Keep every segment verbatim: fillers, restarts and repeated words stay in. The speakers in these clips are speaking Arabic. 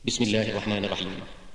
بسم الله الرحمن الرحيم.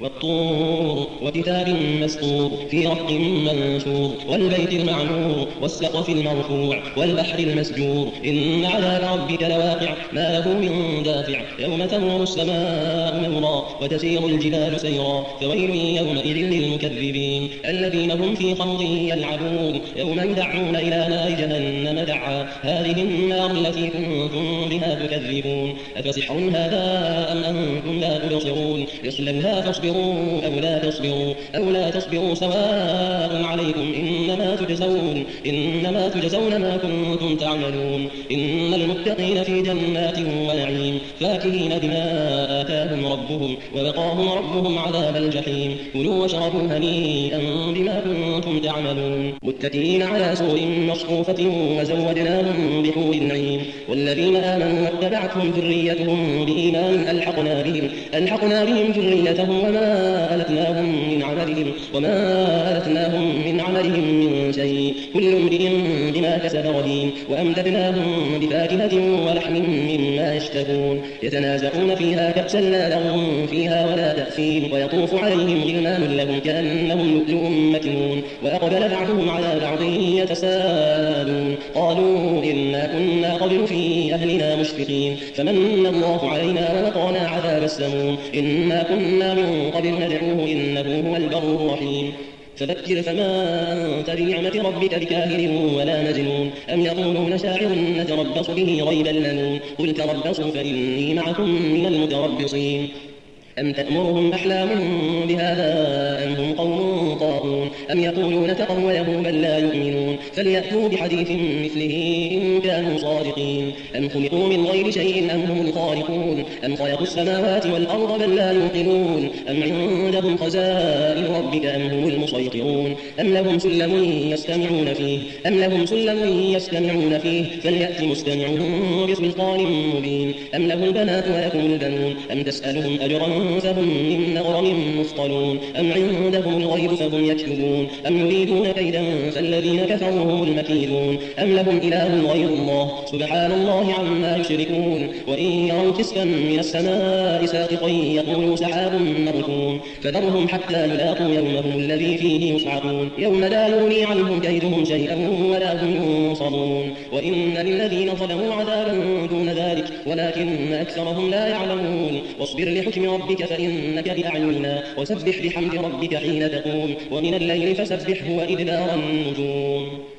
والطور وكتاب مسطور في رق منشور والبيت المعمور والسقف المرفوع والبحر المسجور إن عذاب ربك لواقع ما له من دافع يوم تمور السماء مورا وتسير الجبال سيرا فويل يومئذ للمكذبين الذين هم في خوض يلعبون يوم يدعون إلى نار جهنم دعا هذه النار التي كنتم بها تكذبون أفسحر هذا أم أنتم لا تبصرون يصلونها فاصبروا أو لا تصبروا أو لا تصبروا سواء عليكم إنما تجزون إنما تجزون ما كنتم تعملون إن المتقين في جنات ونعيم فاكهين بما آتاهم ربهم ووقاهم ربهم عذاب الجحيم كلوا واشربوا هنيئا بما كنتم تعملون متكئين على سور مصفوفة وزودناهم بحور عين والذين آمنوا واتبعتهم ذريتهم بإيمان ألحقنا بهم ألحقنا بهم ذريتهم وما ألتناهم من عملهم وما ألتناهم من عملهم من شيء كل امرئ بما كسب رهين وأمددناهم بفاكهة ولحم مما يشتهون يتنازعون فيها كأسا لا لغو فيها ولا تأثيم ويطوف عليهم غلمان لهم كأنهم لؤلؤ مكنون وأقبل بعضهم على بعض يتساءلون قالوا إنا كنا قبل في أهلنا مشفقين فمن الله علينا ووقانا عذاب السموم إنا كنا من قبل ندعوه إنه هو البر الرحيم فذكر فما أنت بنعمة ربك بكاهن ولا مجنون أم يقولون شاعر نتربص به ريب المنون قل تربصوا فإني معكم من المتربصين أم تأمرهم أحلامهم بهذا أم هم قوم طاغون أم يقولون تقوله بل لا يؤمنون فليأتوا بحديث مثله إن كانوا صادقين أم خلقوا من غير شيء أم هم الخالقون أم خلقوا السماوات والأرض بل لا يوقنون أم عندهم خزائن ربك أم هم المسيطرون أم لهم سلم يستمعون فيه أم لهم سلم يستمعون فيه فليأت مستمعهم بسلطان مبين أم له البنات ولكم البنون أم تسألهم أجرا فهم من مغرم مثقلون أم عندهم الغيب فهم يكتبون أم يريدون كيدا فالذين كفروا هم المكيدون أم لهم إله غير الله سبحان الله عما يشركون وإن يروا كسفا من السماء ساقطا يقولوا سحاب مركوم فذرهم حتى يلاقوا يومهم الذي فيه يصعقون يوم لا يغني عنهم كيدهم شيئا ولا هم ينصرون وإن للذين ظلموا عذابا دون ذلك ولكن أكثرهم لا يعلمون واصبر لحكم ربك فإنك بأعيننا وسبح بحمد ربك حين تقوم ومن الليل فسبحه وإدبار النجوم.